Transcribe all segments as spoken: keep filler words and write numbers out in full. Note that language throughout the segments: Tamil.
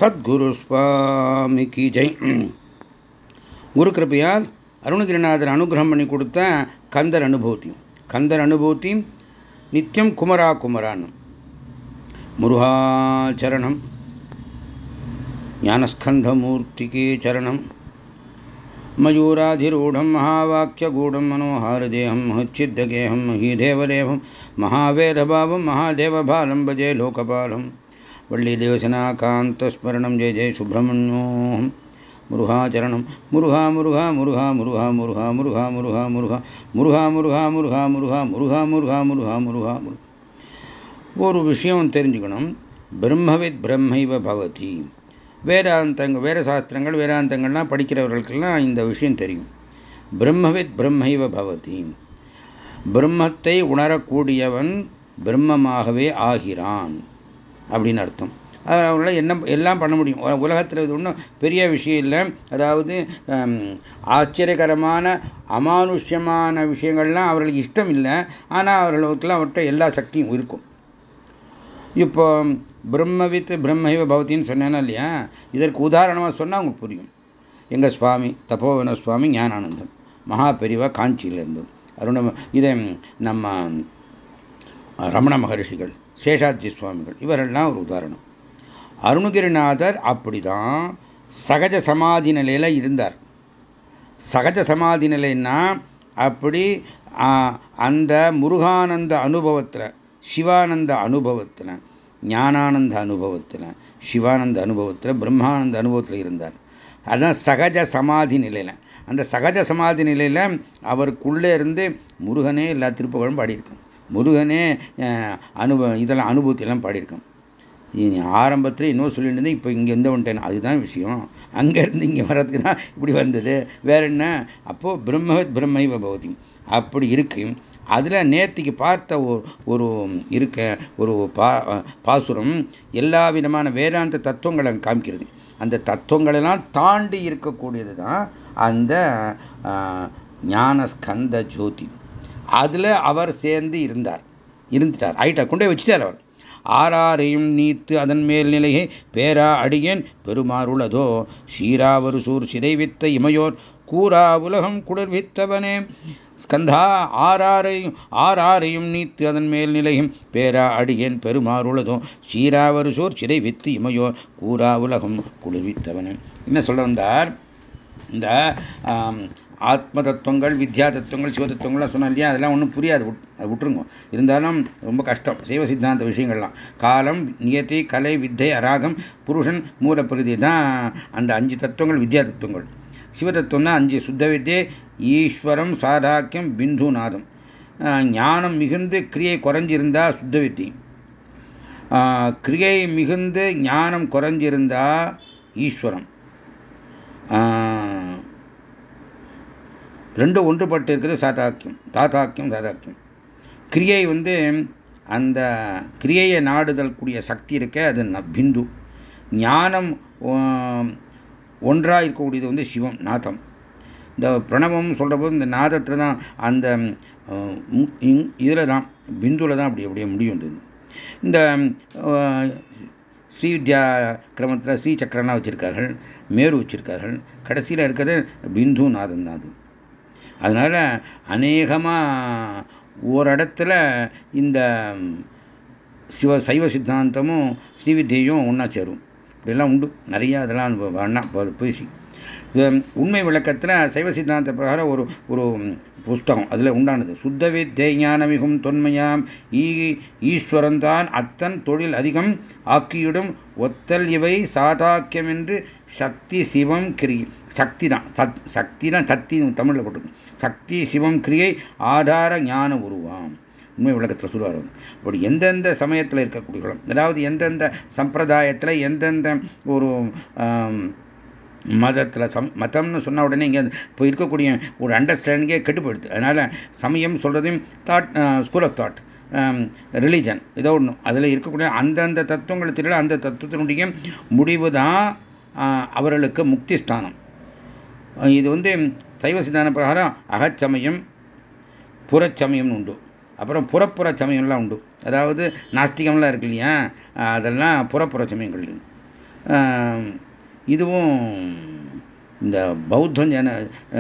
சத்குரு சுவாமிக்கு ஜெய். குரு கிருப்பையால் அருணகிரிநாதர் அனுகிரகம் பண்ணி கொடுத்த கந்தர் அனுபூதி. கந்தர் அனுபூதி நித்தியம் குமரா குமரான். முருகாச்சரணம் ஞானஸ்கந்தமூர்த்திகே சரணம். மயூராதிரூಢம் மகாவாக்கியகூடம் மனோஹாரதேகம் மஹச்சித்தகேகம் மஹீதேவதேவம் மகாவேதபாவம் மகாதேவபாலம் பஜே லோகபாலம். வள்ளி தேவசனாகாந்தஸ்மரணம் ஜெய ஜெய சுப்பிரமணியோம். முருகாச்சரணம் முருகா முருகா முருகா முருகா முருகா முருகா முருகா முருகா முருகா முருகா முருகா முருகா முருகா முருகா முருகா முருகா முருகா. ஒரு விஷயம் தெரிஞ்சுக்கணும். பிரம்மவித் பிரம்மைவ பவதி. வேதாந்தங்கள் வேத சாஸ்திரங்கள் வேதாந்தங்கள்லாம் படிக்கிறவர்களுக்கெல்லாம் இந்த விஷயம் தெரியும். பிரம்மவித் பிரம்மைவ பவதி. பிரம்மத்தை உணரக்கூடியவன் பிரம்மமாகவே ஆகிறான் அப்படின்னு அர்த்தம். அவர்களால் என்ன எல்லாம் பண்ண முடியும். உலகத்தில் இது ஒன்றும் பெரிய விஷயம் இல்லை. அதாவது ஆச்சரியகரமான அமானுஷ்யமான விஷயங்கள்லாம் அவர்களுக்கு இஷ்டம் இல்லை. ஆனால் அவர்களுக்கெல்லாம் அவர்கிட்ட எல்லா சக்தியும் இருக்கும். இப்போ பிரம்மவித் பிரம்மைவ பவத்தின்னு சொன்னேன்னா இல்லையா, இதற்கு உதாரணமாக சொன்னால் அவங்க புரியும். எங்கள் சுவாமி தபோவன சுவாமி ஞானானந்தம் மகா பெரிவா காஞ்சியில் இருந்தது. அருண இதை நம்ம ரமண மகரிஷிகள் சேஷாத்ரி சுவாமிகள் இவரெல்லாம் ஒரு உதாரணம். அருணகிரிநாதர் அப்படிதான் சகஜ சமாதி நிலையில இருந்தார். சகஜ சமாதி நிலைன்னா அப்படி அந்த முருகானந்த அனுபவத்தில், சிவானந்த அனுபவத்தில், ஞானானந்த அனுபவத்தில், சிவானந்த அனுபவத்தில், பிரம்மானந்த அனுபவத்தில் இருந்தார். அதுதான் சகஜ சமாதி நிலையில். அந்த சகஜ சமாதி நிலையில் அவருக்குள்ளே இருந்து முருகனே எல்லா திருப்புகழும் பாடியிருக்கோம். முருகனே அனுபவம் இதெல்லாம் அனுபவத்திலாம் பாடியிருக்கோம். ஆரம்பத்தில் இன்னும் சொல்லிட்டு இருந்தேன், இப்போ இங்கே எந்த வந்துட்டேன். அதுதான் விஷயம். அங்கேருந்து இங்கே வர்றதுக்கு தான் இப்படி வந்தது. வேற என்ன? அப்போது பிரம்மவத் பிரம்மைவ பவதி அப்படி இருக்கு. அதில் நேற்றுக்கு பார்த்த ஒரு இருக்க ஒரு பா பாசுரம் எல்லா விதமான வேதாந்த தத்துவங்களை காமிக்கிறது. அந்த தத்துவங்களெல்லாம் தாண்டி இருக்கக்கூடியது தான் அந்த ஞானஸ்கந்த ஜோதி. அதில் அவர் சேர்ந்து இருந்தார் இருந்துட்டார் ஆயிட்டார் கொண்டே வச்சுட்டார். அவர் ஆறாரையும் நீத்து அதன் மேல் நிலையை பேரா அடியேன் பெருமாறுளதோ சீராவரு சூர் சிறைவித்த இமையோர் கூறா உலகம் குளிர்வித்தவனே. ஸ்கந்தா ஆறாரையும் ஆறாரையும் நீத்து அதன் மேல் நிலையும் பேரா அடியேன் பெருமாறுளதோ சீராவரு சூர் சிறை வித்து இமையோர் கூறா உலகம் குளிர்வித்தவனே. என்ன சொல்ல வந்தார்? இந்த ஆத்ம தத்துவங்கள், வித்யா தத்துவங்கள், சிவ தத்துவங்கள்லாம் சொன்னோம் இல்லையா, அதெல்லாம் ஒன்றும் புரியாது, விட்டுருங்க. இருந்தாலும் ரொம்ப கஷ்டம். சைவ சித்தாந்த விஷயங்கள்லாம் காலம், நியதி, கலை, வித்தை, அராகம், புருஷன், மூலப்பிரதி தான் அந்த அஞ்சு தத்துவங்கள் வித்யா தத்துவங்கள். சிவ தத்துவம்னா அஞ்சு: சுத்த வித்யை, ஈஸ்வரம், சாதாக்கியம், பிந்து நாதம். ஞானம் மிகுந்து கிரியை குறைஞ்சிருந்தா சுத்த வித்தை, கிரியை மிகுந்து ஞானம் குறைஞ்சிருந்தா ஈஸ்வரம். ரெண்டும் ஒன்றுபட்டு இருக்குது சாதாக்கியம். தாதாக்கியம் சாதாக்கியம். கிரியை வந்து அந்த கிரியையை நாடுதல் கூடிய சக்தி இருக்க அது பிந்து. ஞானம் ஒன்றாக இருக்கக்கூடியது வந்து சிவம், நாதம். இந்த பிரணவம் சொல்கிற போது இந்த நாதத்தில் தான் அந்த இதில் தான் பிந்துவில் தான் அப்படி அப்படியே முடியும். இந்த ஸ்ரீ வித்யா கிரமத்தில் ஸ்ரீ சக்கரம்லாம் வச்சுருக்கார்கள், மேரு வச்சுருக்கார்கள். கடைசியில் இருக்கிறது பிந்து நாதம் தான். அது அதனால் அநேகமாக ஓரிடத்துல இந்த சிவ சைவ சித்தாந்தமும் ஸ்ரீவித்தியையும் ஒன்றா சேரும். இப்படியெல்லாம் உண்டு நிறையா. அதெல்லாம் வேணா பேசி உண்மை விளக்கத்தில் சைவ சித்தாந்த பிரகாரம் ஒரு ஒரு புஸ்தகம் அதில் உண்டானது. சுத்த வித்தை ஞானமிகும் தொன்மையாம் ஈ ஈஸ்வரன்தான் அத்தன் தொழில் அதிகம் ஆக்கியிடும் ஒத்தல் இவை சாதாக்கியம் என்று சக்தி சிவம் கிரியை. சக்தி தான் சத் சக்தி தான் சக்தி தமிழில் போட்டு சக்தி சிவம் கிரியை ஆதார ஞான உருவாம். உண்மை விளக்கத்தில் சொல்லுவார். அப்படி எந்தெந்த சமயத்தில் இருக்கக்கூடிய, அதாவது எந்தெந்த சம்பிரதாயத்தில் எந்தெந்த ஒரு மதத்தில் சம் மதம்னு சொன்ன உடனே இங்கே இப்போ இருக்கக்கூடிய ஒரு அண்டர்ஸ்டாண்டிங்கே கெட்டு போயிடுது. அதனால் சமயம் சொல்கிறதையும் thought, school of thought, religion ஏதோ ஒன்று அதில் இருக்கக்கூடிய அந்தந்த தத்துவங்களை தெரியல. அந்த தத்துவத்தினுடைய முடிவு தான் அவர்களுக்கு முக்தி ஸ்தானம். இது வந்து சைவ சித்தாந்த பிரகாரம் அகச்சமயம், புறச்சமயம்னு உண்டு. அப்புறம் புறப்புற சமயம்லாம் உண்டு. அதாவது நாஸ்திகம்லாம் இருக்கு இல்லையா, அதெல்லாம் புறப்புற சமயங்கள். இதுவும் இந்த பௌத்தம் ஜன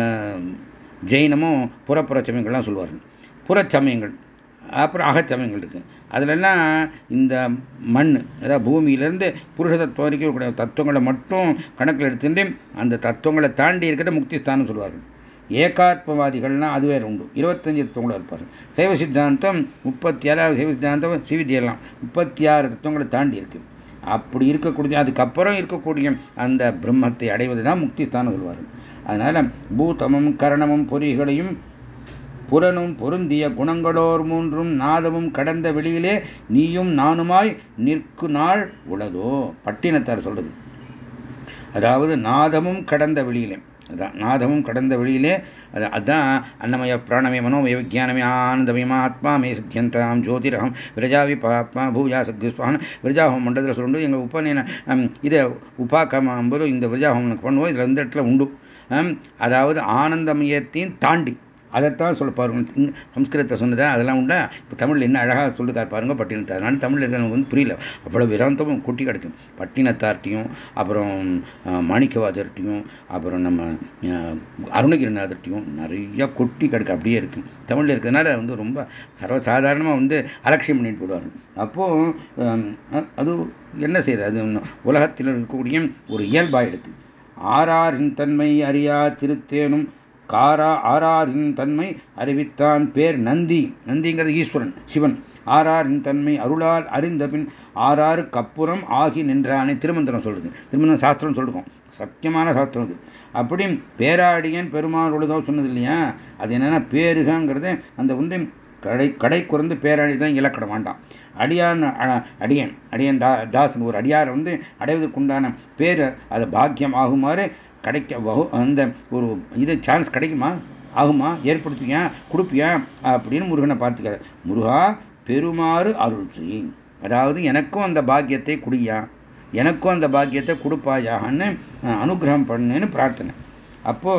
ஜெயினமும் புறப்புற சமயங்கள்லாம் சொல்லுவார்கள். புறச்சமயங்கள் அப்புறம் அகச்சமயங்கள் இருக்குது. அதிலெல்லாம் இந்த மண், அதாவது பூமியிலேருந்து புருஷ தத்துவம் வரைக்கும் இருக்கக்கூடிய தத்துவங்களை மட்டும் கணக்கில் எடுத்துட்டு அந்த தத்துவங்களை தாண்டி இருக்கிறத முக்தி ஸ்தானம் சொல்லுவார்கள். ஏகாத்மவாதிகள்லாம் அது வேறு உண்டு, இருபத்தஞ்சு தத்துவங்களும் இருப்பார்கள். சைவ சித்தாந்தம் முப்பத்தி ஏழாவது சைவ சித்தாந்தம் சிவித்தியெல்லாம் முப்பத்தி ஆறு தத்துவங்களை தாண்டி இருக்கு. அப்படி இருக்கக்கூடிய அதுக்கப்புறம் இருக்கக்கூடிய அந்த பிரம்மத்தை அடைவது தான் முக்தி ஸ்தானம் சொல்வார்கள். அதனால பூதமும் கரணமும் பொறிகளையும் புறனும் பொருந்திய குணங்களோர் மூன்றும் நாதமும் கடந்த வெளியிலே நீயும் நானுமாய் நிற்கு நாள் உளதோ, பட்டினத்தார் சொல்றது. அதாவது நாதமும் கடந்த வெளியிலே, அதான் நாதமும் கடந்த வெளியிலே, அதான் அன்னமய பிராணமய மனோமய விஜானமே ஆனந்தமயமா ஆத்மா மே சித்தியந்தாம் ஜோதிரகம் விரஜாவி பாத்மா பூஜா சத்குஸ்வான் விரஜாஹோம் மண்டலத்தில் சொல்லுண்டு. எங்கள் உபநயன இதை உபாக்கம்போது இந்த விரஜாஹோம் பண்ணுவோம். இதில் இந்த இடத்துல உண்டு. அதாவது ஆனந்தமயத்தையும் தாண்டி அதைத்தான் சொல்ல பாருங்க. சம்ஸ்கிருதத்தை சொன்னதா அதெல்லாம் உண்டா. இப்போ தமிழில் என்ன அழகாக சொல்லிருக்கார் பாருங்க பட்டினத்தார். அதனால தமிழில் இருக்கிறவங்க வந்து புரியல, அவ்வளோ விராந்தமும் கூட்டி கிடைக்கும். பட்டினத்தார்ட்டையும் அப்புறம் மாணிக்கவாதர்ட்டையும் அப்புறம் நம்ம அருணகிரிநாதர்ட்டையும் நிறைய கொட்டி கிடக்கு, அப்படியே இருக்குது. தமிழில் இருக்கிறதுனால வந்து ரொம்ப சர்வசாதாரணமாக வந்து அலட்சியம் பண்ணிட்டு போடுவாங்க. அப்போது அது என்ன செய்யுது, அது உலகத்தில் இருக்கக்கூடிய ஒரு இயல்பாயிடுது. ஆறாரின் தன்மை அறியா திருத்தேனும் காரா ஆறாரின் தன்மை அறிவித்தான் பேர் நந்தி. நந்திங்கிறது ஈஸ்வரன் சிவன். ஆறாரின் தன்மை அருளால் அறிந்த பின் ஆறாருக்கு அப்புறம் ஆகி நின்றானே திருமந்திரம் சொல்றது. திருமந்திரம் சாஸ்திரம் சொல்லிருக்கோம், சத்தியமான சாஸ்திரம் அது. அப்படி பேராடியன் பெருமாள் உள்ளதோ சொன்னது இல்லையா, அது என்னன்னா பேருகங்கிறது அந்த வந்து கடை கடை குறைந்து பேராடி தான் இலக்கணம் வேண்டாம். அடியான் அடியன் அடியன் தா தாசன் ஒரு அடியாரை வந்து அடைவதற்குண்டான பேர் அது பாக்கியம் ஆகுமாறு கிடைக்க அந்த ஒரு இது சான்ஸ் கிடைக்குமா, ஆகுமா, ஏற்படுத்துவியா, கொடுப்பியா அப்படின்னு முருகனை பார்த்துக்கிறார். முருகா பெருமாறு அருள் செய், அதாவது எனக்கும் அந்த பாக்கியத்தை குடியா, எனக்கும் அந்த பாக்கியத்தை கொடுப்பாயான்னு அனுகிரகம் பண்ணுன்னு பிரார்த்தனை. அப்போ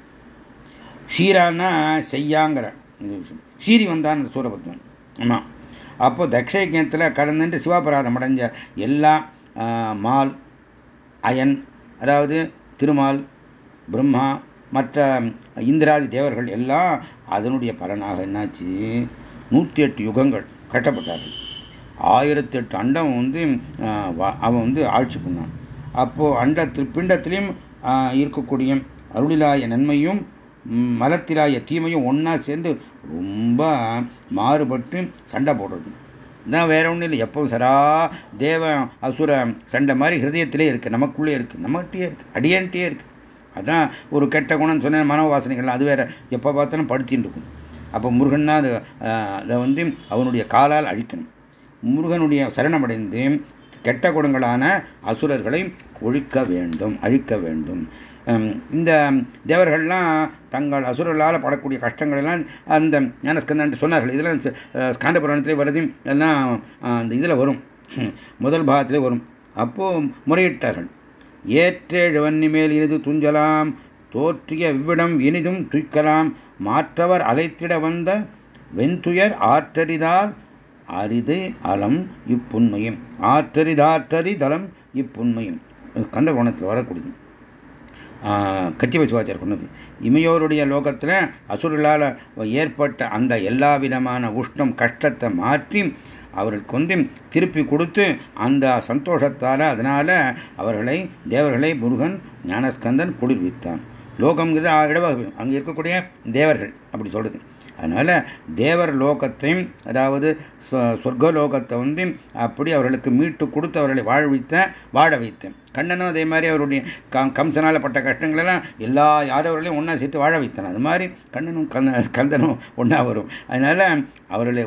ஷீரான்னா செய்யாங்கிற சீரி வந்தான் சூரபத்மன். ஆமாம். அப்போ தக்ஷயஜத்தில் கலந்துட்டு சிவாபராதம் அடைஞ்ச எல்லா மால் அயன், அதாவது திருமால் பிரம்மா மற்ற இந்திராதி தேவர்கள் எல்லாம் அதனுடைய பலனாக என்னாச்சு, நூற்றி எட்டு யுகங்கள் கட்டப்பட்டார்கள். ஆயிரத்தி எட்டு அண்டம் வந்து அவன் வந்து ஆட்சி பண்ணான். அப்போது அண்டத்தில் பிண்டத்திலையும் இருக்கக்கூடிய அருளிலாய நன்மையும் மலத்திலாய தீமையும் ஒன்றா சேர்ந்து ரொம்ப மாறுபட்டு சண்டை போடுறது தான், வேற ஒன்றும் இல்லை. எப்பவும் சரா தேவ அசுர சண்டை மாதிரி ஹிருதயத்திலே இருக்குது, நமக்குள்ளே இருக்குது, நம்மகிட்டே இருக்குது, அடியன்ட்டே இருக்குது. அதான் ஒரு கெட்ட குணம்னு சொன்ன மனோவாசனைகள்லாம் அது வேற எப்போ பார்த்தாலும் படுத்தின்னு இருக்கும். அப்போ முருகன்னா அது அதை வந்து அவனுடைய காலால் அழிக்கணும். முருகனுடைய சரணமடைந்து கெட்ட குணங்களான அசுரர்களை ஒழிக்க வேண்டும், அழிக்க வேண்டும். இந்த தேவர்கள்லாம் தங்கள் அசுரர்களால் படக்கூடிய கஷ்டங்களெல்லாம் அந்த ஞானஸ்கந்தன் சொன்னார்கள். இதெல்லாம் ஸ்காந்த புராணத்திலே வருது, எல்லாம் அந்த இதில் வரும், முதல் பாகத்திலே வரும். அப்போது முறையிட்டார்கள். ஏற்றேழு வன்னி மேல் இனிது துஞ்சலாம் தோற்றிய இவ்விடம் இனிதும் துய்க்கலாம் மாற்றவர் அலைத்திட வந்த வெண்துயர் ஆற்றறிதால் அரிது அலம் இப்புண்மையும் ஆற்றறிதாற்றறி தலம் இப்புண்மையும் ஸ்கந்த புராணத்தில் வரக்கூடியது. கச்சிவ சிவாச்சாரியர் கொண்டது. இமையோருடைய லோகத்தில் அசுரர்களால் ஏற்பட்ட அந்த எல்லா விதமான உஷ்ணம் கஷ்டத்தை மாற்றி அவர்களுக்கு வந்து திருப்பி கொடுத்து அந்த சந்தோஷத்தால் அதனால் அவர்களை தேவர்களை முருகன் ஞானஸ்கந்தன் குளிர்வித்தான். லோகம்ங்கிறது இடவகை, அங்கே இருக்கக்கூடிய தேவர்கள் அப்படி சொல்றது. அதனால் தேவர் லோகத்தையும் அதாவது சொர்க்கலோகத்தை வந்து அப்படி அவர்களுக்கு மீட்டு கொடுத்து அவர்களை வாழ்வித்த வாழ வைத்தேன். கண்ணனும் அதே மாதிரி அவருடைய கம்சனால் பட்ட கஷ்டங்களெல்லாம் எல்லா யாதவர்களையும் ஒன்றா சேர்த்து வாழ வைத்தான். அது மாதிரி கண்ணனும் கந்த கந்தனும் ஒன்றா வரும். அதனால் அவர்களை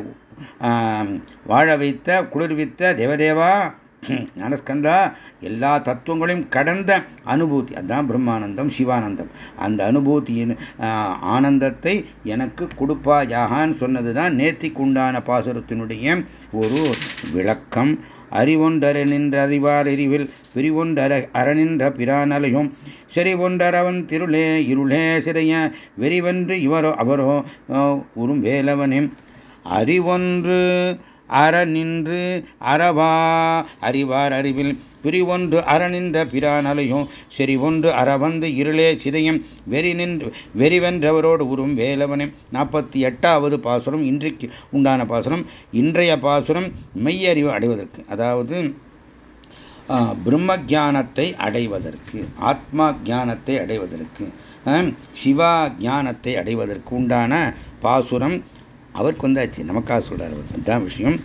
வாழ வைத்த குளிர்வித்த தேவதேவா ஞானஸ்கந்தா எல்லா தத்துவங்களையும் கடந்த அனுபூதி, அதுதான் பிரம்மானந்தம் சிவானந்தம். அந்த அனுபூதியின் ஆனந்தத்தை எனக்கு கொடுப்பாயாகான்னு சொன்னது தான் நேத்திக்கு உண்டான பாசுரத்தினுடைய ஒரு விளக்கம். அறிவொன்றர நின்ற அறிவார் எரிவில் பிரிவொன்றர அறநின்ற பிரானலையும் செறிவொன்றரவன் திருளே இருளே சிறைய வெறிவென்று இவரோ அவரோ உறும் வேலவனே அறிவொன்று அற நின்று அறவா அறிவார் அறிவில் பிரிவொன்று அறநின்ற பிரானலையும் செறிவொன்று அறவந்து இருளே சிதையும் வெறி நின்று வெறிவென்றவரோடு உறும் வேலவனே. நாற்பத்தி எட்டாவது பாசுரம் இன்றைக்கு உண்டான பாசுரம். இன்றைய பாசுரம் மெய்யறிவு அடைவதற்கு, அதாவது பிரம்ம ஜானத்தை அடைவதற்கு, ஆத்மா ஜானத்தை அடைவதற்கு, சிவா ஞானத்தை அடைவதற்கு உண்டான பாசுரம். அவருக்கு வந்தாச்சு, நமக்காக சொல்றார். அவருக்கு தான் விஷயம்.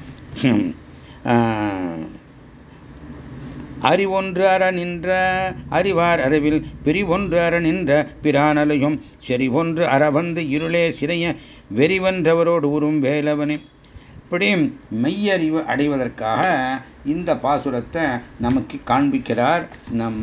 அறிவொன்று அற நின்ற அறிவார் அறிவில் பிரிவொன்று அற நின்ற பிரானலையும் செறிவொன்று அறவந்து இருளே சிறைய வெறிவென்றவரோடு உறும் வேலவனே. இப்படி மெய்யறிவு அடைவதற்காக இந்த பாசுரத்தை நமக்கு காண்பிக்கிறார் நம்ம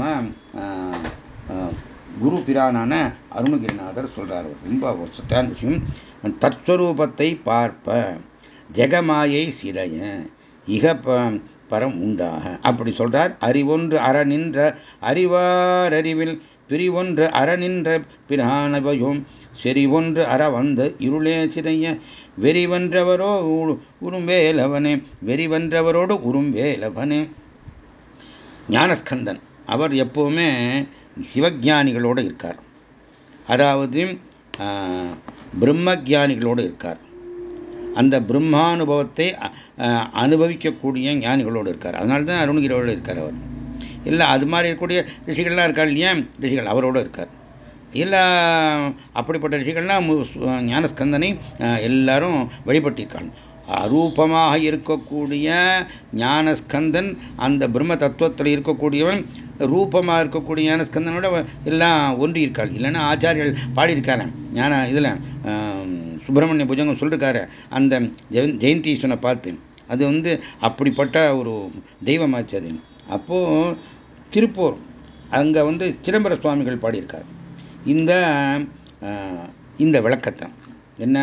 குரு பிரானான அருணகிரிநாதர் சொல்றார். ரொம்ப வசத்தான விஷயம். தற்ஸ்வரூபத்தை பார்ப்ப ஜெகமாயை சிறைய இக பரம் உண்டாக அப்படி சொல்றார். அறிவொன்று அற நின்ற அறிவார் அறிவில் பிரிவொன்று அற நின்ற பிரானவையும் செறிவொன்று அற வந்த இருளே சிறைய வெறிவென்றவரோ உரும்பேலவனே. வெறிவென்றவரோடு உரும்பேலவனே. ஞானஸ்கந்தன் அவர் எப்பவுமே சிவஜானிகளோடு இருக்கார், அதாவது பிரம்மஜானிகளோடு இருக்கார். அந்த பிரம்மானுபவத்தை அனுபவிக்கக்கூடிய ஞானிகளோடு இருக்கார். அதனால தான் அருணகிரியோடு இருக்கார் அவர். இல்லை அது மாதிரி இருக்கக்கூடிய ரிஷிகள்லாம் இருக்கார் இல்லையா, ரிஷிகள் அவரோடு இருக்கார். இல்லை அப்படிப்பட்ட ரிஷிகள்லாம் ஞானஸ்கந்தனை எல்லாரும் வழிபட்டிருக்காங்க. அரூபமாக இருக்கக்கூடிய ஞானஸ்கந்தன் அந்த பிரம்ம தத்துவத்தில் இருக்கக்கூடியவன் ரூபமாக இருக்கக்கூடிய ஞானஸ்கந்தனோட எல்லாம் ஒன்றி இருக்காள். இல்லைன்னா ஆச்சாரியர்கள் பாடியிருக்காரு ஞான இதில் சுப்பிரமணிய புஜங்கம் சொல்லிருக்காரு அந்த ஜெயந்தீஸ்வரனை பார்த்து. அது வந்து அப்படிப்பட்ட ஒரு தெய்வமாச்சு அது. அப்போது திருப்பூர் அங்கே வந்து சிதம்பர சுவாமிகள் பாடியிருக்கார் இந்த இந்த விளக்கத்தை. என்ன?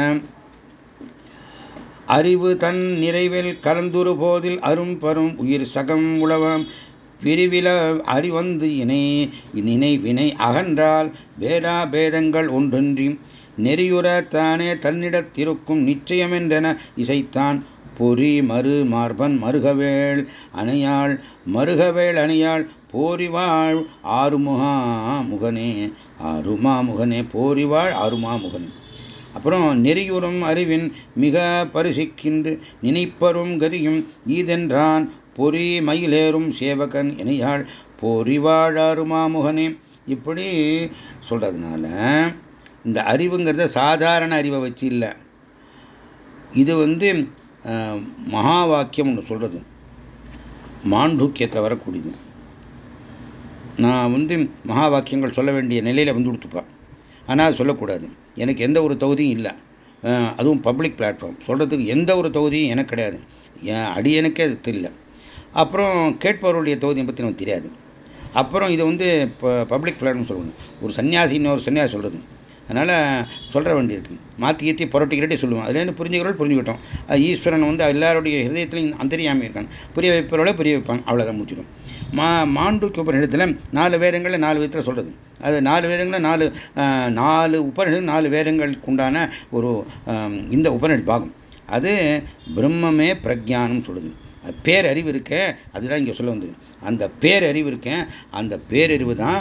அறிவு தன் நிறைவில் கலந்துரு போதில் அரும் பரும் உயிர் சகம் உளவம் பிரிவில அறிவந்து இணை நினை வினை அகன்றால் பேதா பேதங்கள் ஒன்றொன்றி நெறியுற தானே தன்னிடத்திருக்கும் நிச்சயமென்றென இசைத்தான் பொறி மறு மார்பன் மருகவேள் அணையாள் மருகவேள் அணையாள் போரிவாழ் ஆறுமுகா முகனே ஆறுமா முகனே போரிவாழ் ஆறுமா முகனே. அப்புறம் நெறியுறும் அறிவின் மிக பரிசிக்கின்று நினைப்பரும் கதியும் ஈதென்றான் பொறி மயிலேறும் சேவகன் இணையாள் போரிவாழ் ஆறுமா முகனே. இப்படி சொல்றதுனால இந்த அறிவுங்கிறத சாதாரண அறிவை வச்சு இல்லை, இது வந்து மகா வாக்கியம் ஒன்று சொல்றது, மாண்டூக்கியத்தில் வரக்கூடியது. நான் வந்து மகா வாக்கியங்கள் சொல்ல வேண்டிய நிலையில் வந்து கொடுத்துப்பேன், ஆனால் சொல்லக்கூடாது. எனக்கு எந்த ஒரு தகுதியும் இல்லை, அதுவும் பப்ளிக் பிளாட்ஃபார்ம் சொல்கிறதுக்கு எந்த ஒரு தகுதியும் எனக்கு கிடையாது. என் அடியனுக்கே அது தெரியல. அப்புறம் கேட்பவருடைய தகுதியை பற்றி நமக்கு தெரியாது. அப்புறம் இதை வந்து இப்போ பப்ளிக் பிளாட்ஃபார்ம் சொல்லணும், ஒரு சன்னியாசி இன்னொரு சன்னியாசி சொல்கிறது. அதனால் சொல்கிற வேண்டியிருக்கு. மாற்றி ஏற்றி புரட்டிக்கிட்டே சொல்லுவோம். அதுலேருந்து புரிஞ்சுக்கிறோம் புரிஞ்சுக்கிட்டோம். ஈஸ்வரன் வந்து எல்லாருடைய ஹிருதயத்திலையும் அந்தரியாமல் இருக்காங்க. புரிய வைப்பவர்களே புரிய வைப்பாங்க, அவ்வளோதான் முடிச்சிடும். மா மாண்டூக்கிய உபநிடத்தில் நாலு வேதங்களில் நாலு விதத்தில் சொல்கிறது. அது நாலு வேதங்களில் நாலு நாலு உபநிடல் நாலு வேதங்களுக்கு உண்டான ஒரு இந்த உபநிடல் பாகம். அது பிரம்மமே பிரஜானம் சொல்லுது. அது பேரறிவு இருக்க, அதுதான் இங்கே சொல்ல வந்தது. அந்த பேரறிவு இருக்கேன், அந்த பேரறிவு தான்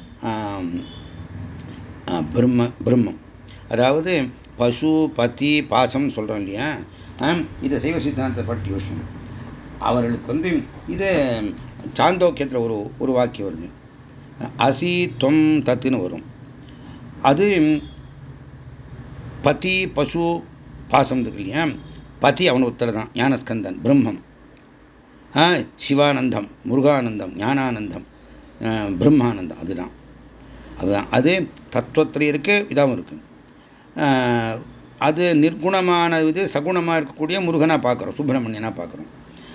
பிரம்ம பிரம்மம். அதாவது பசு பதி பாசம் சொல்கிறோம் இல்லையா, இதை சைவ சித்தாந்தத்தை பற்றி விஷயம். அவர்களுக்கு வந்து இது சாந்தோக்கியத்தில் ஒரு ஒரு வாக்கியம் வருது, அசி தொம் தத்துன்னு வரும். அது பதி பசு பாசம் இருக்கு இல்லையா, பதி அவன் உத்தர தான் ஞானஸ்கந்தன் பிரம்மம், சிவானந்தம் முருகானந்தம் ஞானானந்தம் பிரம்மானந்தம் அதுதான் அதுதான் அது தத்துவத்தில் இருக்கு, இதாகவும் இருக்கு. அது நிர்குணமான இது சகுணமாக இருக்கக்கூடிய முருகனாக பார்க்குறோம், சுப்பிரமணியனாக பார்க்குறோம்.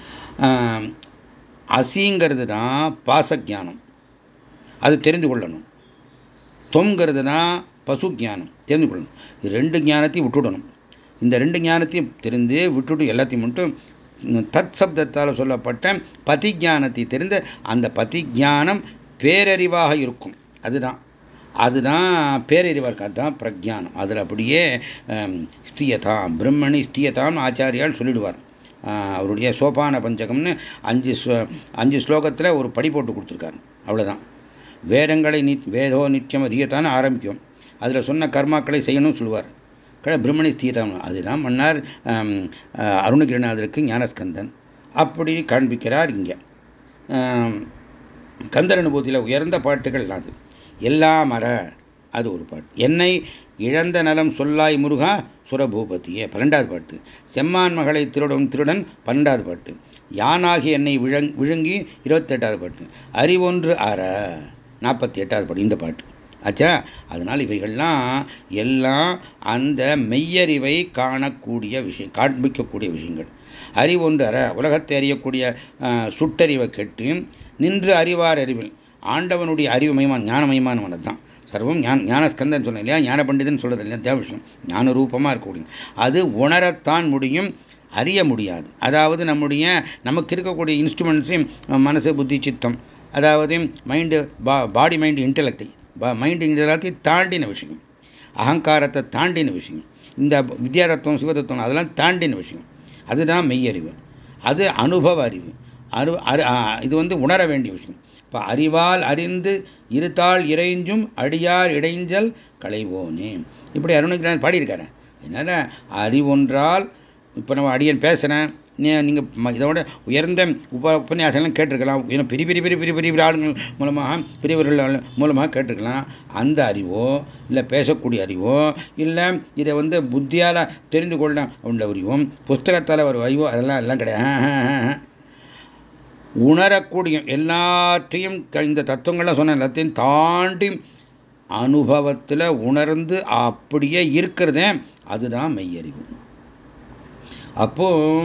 அசிங்கிறது தான் பாசஜானம், அது தெரிந்து கொள்ளணும். தொங்கிறது தான் பசு ஜானம், தெரிந்து கொள்ளணும். ரெண்டு ஞானத்தையும் விட்டுடணும். இந்த ரெண்டு ஞானத்தையும் தெரிந்து விட்டுட்டு எல்லாத்தையும் மட்டும் தத் சப்தத்தால் சொல்லப்பட்ட பதிஜானத்தை தெரிந்து அந்த பதிஜானம் பேரறிவாக இருக்கும். அதுதான் அதுதான் பேரறிவாக இருக்கு, அதுதான் பிரஜானம். அதில் அப்படியே ஸ்தியதாம் பிரம்மணி ஸ்தியதாம் ஆச்சாரியால் சொல்லிடுவார். அவருடைய சோபான பஞ்சகம்னு அஞ்சு அஞ்சு ஸ்லோகத்தில் ஒரு படி போட்டு கொடுத்துருக்காரு. அவ்வளோதான். வேதங்களை நி வேதோ நித்தியம் அதிகத்தானே ஆரம்பிக்கும். அதில் சொன்ன கர்மாக்களை செய்யணும்னு சொல்லுவார். கடை பிரம்மணி தீர்த்தம் அதுதான் மன்னார் அருணகிரிநாதருக்கு ஞானஸ்கந்தன் அப்படி காண்பிக்கிறார். இங்கே கந்தர் அனுபூதியில் உயர்ந்த பாட்டுகள் அது. எல்லாம் அற அது ஒரு பாட்டு. என்னை இழந்த நலம் சொல்லாய் முருகா சுரபூபதியே பன்னெண்டாவது பாட்டு. செம்மான் மகளை திருடன் திருடன் பன்னெண்டாவது பாட்டு. யானாகி என்னை விழங் விழுங்கி இருபத்தெட்டாவது பாட்டு. அறிவொன்று அற நாற்பத்தி எட்டாவது பாட்டு. இந்த பாட்டு ஆச்சா. அதனால் இவைகள்லாம் எல்லாம் அந்த மெய்யறிவை காணக்கூடிய விஷயம், காண்பிக்கக்கூடிய விஷயங்கள். அறிவொன்று அற உலகத்தை அறியக்கூடிய சுட்டறிவை கேட்டு நின்று அறிவார் அறிவில் ஆண்டவனுடைய அறிவுமயமான ஞானமயமானவன் தான் சர்வம். ஞான ஞானஸ்கந்தன் சொன்னேன் இல்லையா, ஞான பண்டிதன் சொல்றது இல்லையா, தேவ விஷயம் ஞான ரூபமாக இருக்கக்கூடிய அது உணரத்தான் முடியும், அறிய முடியாது. அதாவது நம்முடைய நமக்கு இருக்கக்கூடிய இன்ஸ்ட்ருமெண்ட்ஸையும் மனசு புத்தி சித்தம், அதாவது மைண்டு பா பாடி மைண்டு இன்டெலெக்ட் மைண்டு எல்லாத்தையும் தாண்டின விஷயம், அகங்காரத்தை தாண்டின விஷயம், இந்த வித்யாதத்துவம் சிவதத்துவம் அதெல்லாம் தாண்டின விஷயம். அதுதான் மெய்யறிவு. அது அனுபவ அறிவு. அரு இது வந்து உணர வேண்டிய விஷயம். இப்போ அறிவால் அறிந்து இருத்தாள் இறைஞ்சும் அடியார் இடைஞ்சல் களைவோனே இப்படி அருணகிரிநாதர் பாடியிருக்காரு. அதனால் அறிவொன்றால் இப்போ நம்ம அடியன் பேசுகிறேன், நீங்கள் இதோட உயர்ந்த உப உபன்யாசங்கள்லாம் கேட்டிருக்கலாம். ஏன்னா பெரிய பெரிய பெரிய பெரிய பெரிய ஆளுங்கள் மூலமாக பெரியவர்கள் மூலமாக கேட்டிருக்கலாம். அந்த அறிவோ இல்லை பேசக்கூடிய அறிவோ இல்லை இதை வந்து புத்தியால் தெரிந்து கொள்ள உள்ள அறிவும் புஸ்தகத்தால் ஒரு அறிவோ அதெல்லாம் எல்லாம் கிடையாது. உணரக்கூடிய எல்லாற்றையும் இந்த தத்துவங்கள்லாம் சொன்ன எல்லாத்தையும் தாண்டி அனுபவத்தில் உணர்ந்து அப்படியே இருக்கிறதே அதுதான் மெய்யறிவு. அப்போ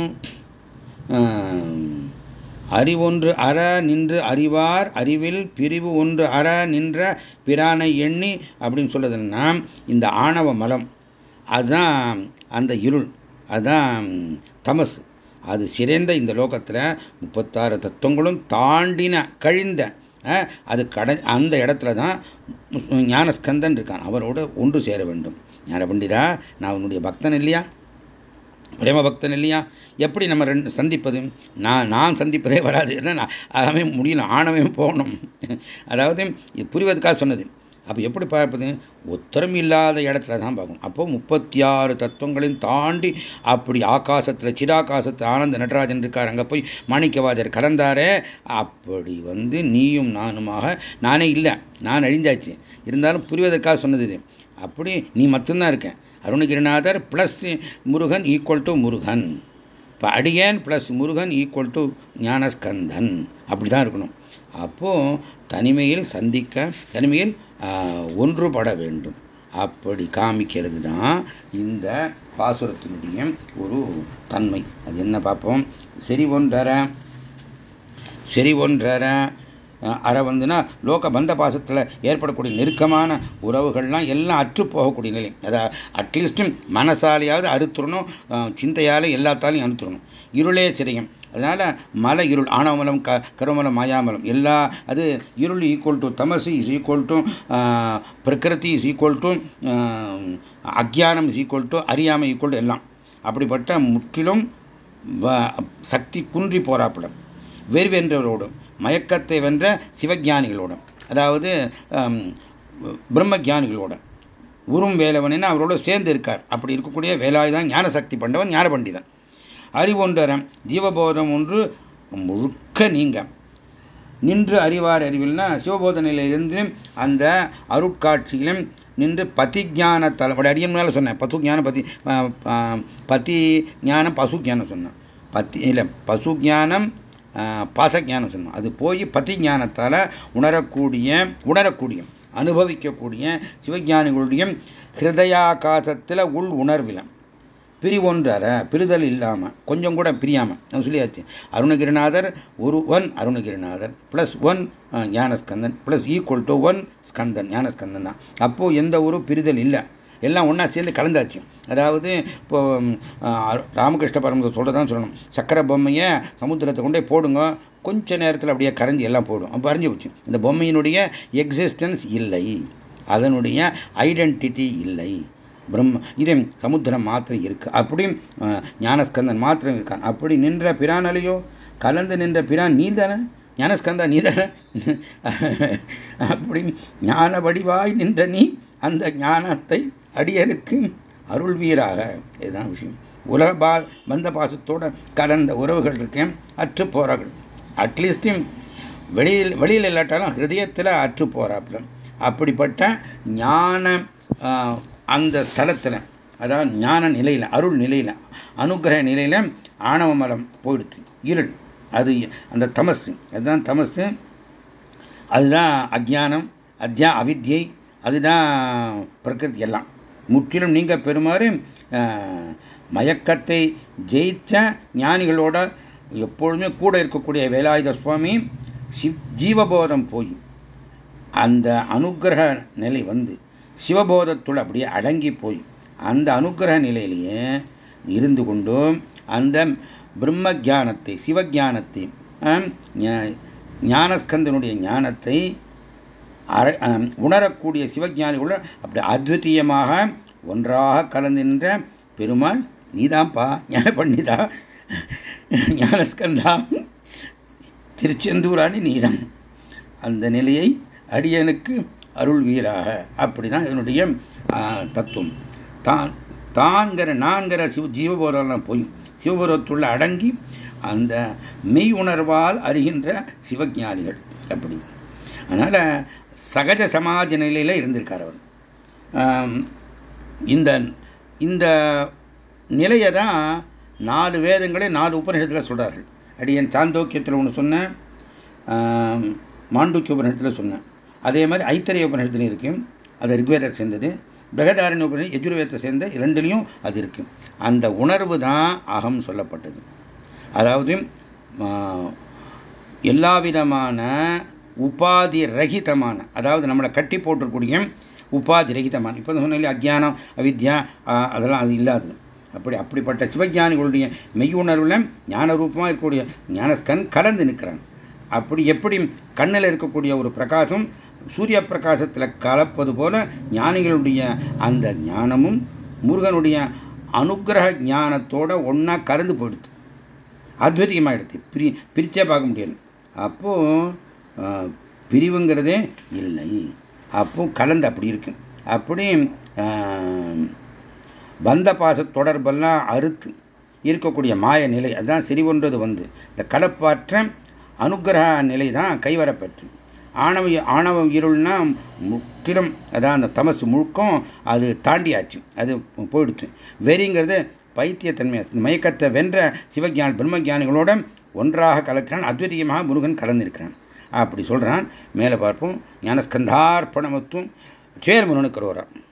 அறிவொன்று அற நின்று அறிவார் அறிவில் பிரிவு ஒன்று அற நின்ற பிரானை எண்ணி அப்படின்னு சொல்றதுன்னா இந்த ஆணவ மலம் அதுதான் அந்த இருள், அதுதான் தமசு. அது சிறைந்த இந்த லோகத்தில் முப்பத்தாறு தத்துவங்களும் தாண்டின கழிந்த அது கடை அந்த இடத்துல தான் ஞானஸ்கந்தன் இருக்கான். அவரோடு ஒன்று சேர வேண்டும். ஞான பண்டிதா நான் உன்னுடைய பக்தன் இல்லையா, பிரேம பக்தன் இல்லையா, எப்படி நம்ம ரெண்டு சந்திப்பது? நான் நான் சந்திப்பதே வராது, ஏன்னா ஆகவே முடியல, ஆணவே போகணும். அதாவது புரிவதற்காக சொன்னது. அப்போ எப்படி பார்ப்பது? உத்தரம் இல்லாத இடத்துல தான் பார்க்கணும். அப்போ முப்பத்தி ஆறு தத்துவங்களையும் தாண்டி அப்படி ஆகாசத்தில் சிராகாசத்தில் ஆனந்த நடராஜன் இருக்கார், அங்கே போய் மாணிக்கவாஜர் கலந்தாரே. அப்படி வந்து நீயும் நானுமாக, நானே இல்லை, நான் அழிஞ்சாச்சு, இருந்தாலும் புரிவதற்காக சொன்னது இது. அப்படி நீ மட்டும்தான் இருக்கேன். Arunagirinathar plus Murugan equal to Murugan. இப்போ அடியேன் plus Murugan equal to Gnanaskandan. அப்படி தான் இருக்கணும். அப்போது தனிமையில் சந்திக்க, தனிமையில் ஒன்றுபட வேண்டும். அப்படி காமிக்கிறது தான் இந்த பாசுரத்தினுடைய ஒரு தன்மை. அது என்ன பார்ப்போம். செறி ஒன்றர செறி ஒன்றர அற வந்துன்னா லோக பந்த பாசத்தில் ஏற்படக்கூடிய நெருக்கமான உறவுகள்லாம் எல்லாம் அற்று போகக்கூடிய நிலை. அதாவது அட்லீஸ்ட் மனசாலையாவது அறுத்துடணும், சிந்தையாலே எல்லாத்தாலையும் அறுத்துடணும். இருளே சிறையும். அதனால மலை இருள், ஆணவமலம், க கருமலம், மாயாமலம் எல்லா அது இருள் ஈக்குவல் டு தமசு இஸ் ஈக்குவல் டு பிரகிருதி இஸ் ஈக்குவல் டு அக்ஞானம் இஸ் ஈக்குவல் டு அறியாமை ஈக்குவல் டு எல்லாம். அப்படிப்பட்ட முற்றிலும் சக்தி குன்றி போராப்பட வெறுவென்றவரோடும் மயக்கத்தை வென்ற சிவஞானிகளோடும், அதாவது பிரம்ம ஜானிகளோட உரும் வேலவன் அவரோட சேர்ந்து இருக்கார். அப்படி இருக்கக்கூடிய வேலாயுதான் ஞான சக்தி பண்டவன் ஞான பண்டிதன். அறிவொன்றரம் ஜீவபோதம் ஒன்று முழுக்க நீங்க நின்று அறிவார் அறிவில்னா சிவபோதனையிலிருந்து அந்த அருட்காட்சியிலும் நின்று பதி ஞான தலைவட அடியனால சொன்னேன். பசு ஞானம் பதி பதி ஞானம் பசு ஞானம் சொன்னேன். பத்தி இல்லை பசு ஞானம் பாசஞானம் சொன்னோம். அது போய் பதி ஞானத்தால் உணரக்கூடிய உணரக்கூடிய அனுபவிக்கக்கூடிய சிவஞானிகளுடைய ஹிருதயாகாசத்தில் உள் உணர்வில் பிரிவொன்றற பிரிதல் இல்லாமல் கொஞ்சம் கூட பிரியாமல் நம்ம சொல்லியாச்சு. அருணகிரிநாதர் ஒரு one Arunagirinathar plus one Gnanaskandan plus equal to one Skandan Gnanaskandan தான். அப்போது எந்த ஒரு பிரிதல் இல்லை, எல்லாம் ஒன்றா சேர்ந்து கலந்தாச்சு. அதாவது இப்போ ராமகிருஷ்ண பரமஹம்சர் சொல்கிறதான் சொல்லணும். சக்கரை பொம்மையை சமுத்திரத்தை கொண்டே போடுங்க, கொஞ்ச நேரத்தில் அப்படியே கரைஞ்சி எல்லாம் போடும். அப்போ அறிஞ்சு போச்சு. இந்த பொம்மையினுடைய எக்ஸிஸ்டன்ஸ் இல்லை, அதனுடைய ஐடென்டிட்டி இல்லை. பிரம்ம இதே சமுத்திரம் மாத்திரம் இருக்கு, அப்படி ஞானஸ்கந்தன் மாத்திரம் இருக்கான். அப்படி நின்ற பிரானலையோ, கலந்து நின்ற பிரான் நீ தானே, ஞானஸ்கந்தா நீ தானே. அப்படி ஞான வடிவாய் நின்ற நீ அந்த ஞானத்தை அடியனுக்கு அருள்வீராக. இதுதான் விஷயம். உலக பா பந்த பாசத்தோட கலந்த உறவுகள் இருக்கேன், அற்று போறார்கள். அட்லீஸ்ட் வெளியில் வெளியில் இல்லாட்டாலும் ஹிருதயத்தில் அற்று போறாப்புல. அப்படிப்பட்ட ஞான அந்த ஸ்தலத்தில், அதாவது ஞான நிலையில், அருள் நிலையில், அனுகிரக நிலையில் ஆணவ மலம் போயிடுச்சு, இருள். அது அந்த தமசு, அதுதான் தமசு, அதுதான் அஜ்ஞானம், அத்யா அவித்யை, அதுதான் பிரகிருதி. எல்லாம் முற்றிலும் நீங்க பெறுமாறு மயக்கத்தை ஜெயிச்ச ஞானிகளோட எப்பொழுதுமே கூட இருக்கக்கூடிய வேலாயுத சுவாமி ஜீவபோதம் போய் அந்த அனுகிரக நிலை வந்து சிவபோதத்துள் அப்படியே அடங்கி போய் அந்த அனுகிரக நிலையிலேயே இருந்து கொண்டும் அந்த பிரம்ம ஜானத்தை, சிவஜானத்தை, ஞானஸ்கந்தனுடைய ஞானத்தை உணரக்கூடிய சிவஜானிகளோட அப்படி அத்விதீயமாக ஒன்றாக கலந்து நின்ற பெருமாள் நீதான்ப்பா, ஞான பண்டிதா, ஞானஸ்கந்தா, திருச்செந்தூராணி நீதான். அந்த நிலையை அடியனுக்கு அருள் வீராக. அப்படிதான் இதனுடைய தத்துவம். தான் தான்கிற நான்கிற சிவ ஜீவபோதெல்லாம் போய் சிவபோதத்துள்ள அடங்கி அந்த மெய் உணர்வால் அறிகின்ற சிவஞானிகள். அப்படி அதனால சகஜ சமாஜ நிலையில இருந்திருக்கார் அவர். இந்த இந்த நிலையை தான் நாலு வேதங்களே நாலு உபநிஷத்தில் சொல்றார்கள். அடியன் சாந்தோக்கியத்தில் ஒன்று சொன்னேன், மாண்டூக்கிய உபநிஷத்தில் சொன்னேன். அதே மாதிரி ஐத்தரிய உபநிஷத்துலையும் இருக்கு, அது ரிக்வேதத்தை சேர்ந்தது. பிரகதாரண்ய உபநிஷம் யஜுர்வேதத்தை சேர்ந்த இரண்டுலையும் அது இருக்கு. அந்த உணர்வு தான் அகம் சொல்லப்பட்டது. அதாவது எல்லா விதமான உபாதி ரகிதமான, அதாவது நம்மளை கட்டி போட்டிருக்கூடிய உபாதி ரகிதமான, இப்போ சொன்ன அஜ்ஞானம் அவித்யா அதெல்லாம் அது இல்லாது. அப்படி அப்படிப்பட்ட சிவஞானிகளுடைய மெய்யுணர்வுல ஞான ரூபமாக இருக்கக்கூடிய ஞானஸ்கன் கலந்து நிற்கிறான். அப்படி எப்படி கண்ணில் இருக்கக்கூடிய ஒரு பிரகாசம் சூரிய பிரகாசத்தில் கலப்பது போல ஞானிகளுடைய அந்த ஞானமும் முருகனுடைய அனுகிரக ஞானத்தோட ஒன்னா கலந்து போயிடுது, அத்விதீயமாயிடுது. பிரி பிரிச்சே பார்க்க முடியாது. அப்போ பிரிவுங்கிறதே இல்லை, அப்போ கலந்து அப்படி இருக்கு. அப்படி பந்த பாச தொடர்பெல்லாம் அறுத்து இருக்கக்கூடிய மாய நிலை, அதுதான் சரி ஒன்றது வந்து இந்த கலப்பாற்ற அனுகிரக நிலை தான் கைவரப்பெற்று. ஆணவ ஆணவ இருள்னா முற்றிலும், அதான் அந்த தமசு முழுக்கம் அது தாண்டியாச்சு, அது போயிடுச்சு. வெறிங்கிறது பைத்தியத்தன்மை, மயக்கத்தை வென்ற சிவஞான பிரம்மஜானிகளோட ஒன்றாக கலக்கிறான், அத்விதீயமாக முருகன் கலந்திருக்கிறான். அப்படி சொல்றான். மேலே பார்ப்போம். ஞானஸ்கந்தார்ப்பணமத்தும் சேர் முருகனுக்கு வருவாராம்.